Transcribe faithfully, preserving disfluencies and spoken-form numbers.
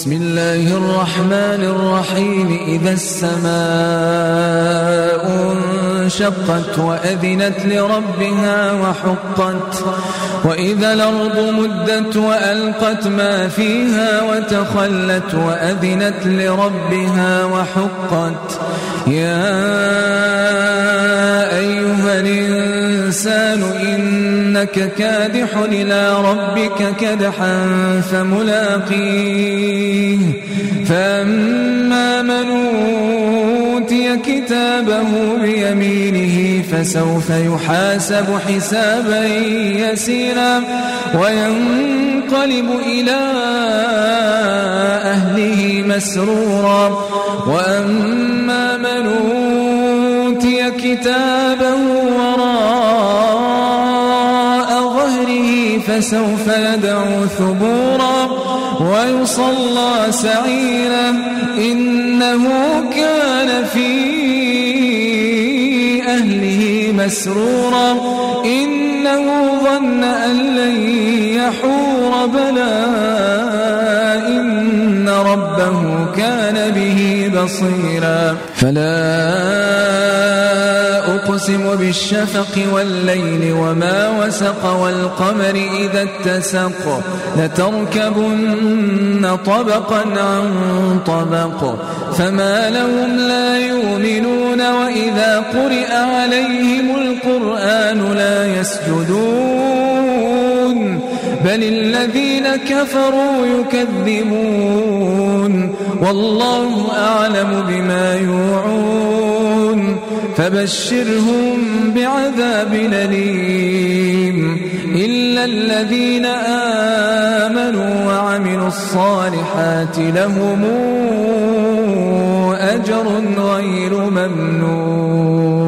بسم الله الرحمن الرحيم إذا السماء انشقت وأذنت لربها وحقت وإذا الأرض مدت وألقت ما فيها وتخلت وأذنت لربها وحقت يا أيها الإنسان إنك كادح إلى ربك كدحا فملاقيه فأما من أوتي كتابه بيمينه فسوف يحاسب حسابا يسيرا وينقلب إلى أهله مسرورا وأما من أوتي كتابه وراء ظهره فسوف يدعو ثبورا ويصلى سعيرا إنه كان في أهله مسرورا إنه ظن أن لن يحور بلى إن ربه كان به بصيرا فلا أقسم بالشفق والليل وما وسق والقمر إذا اتسق لتركبن طبقا عن طبق فما لهم لا يؤمنون وإذا قرئ عليهم القرآن لا يسجدون بل الذين كفروا يكذبون والله أعلم بما يوعون فبشرهم بعذاب أليم إلا الذين آمنوا وعملوا الصالحات لهم أجر غير ممنون.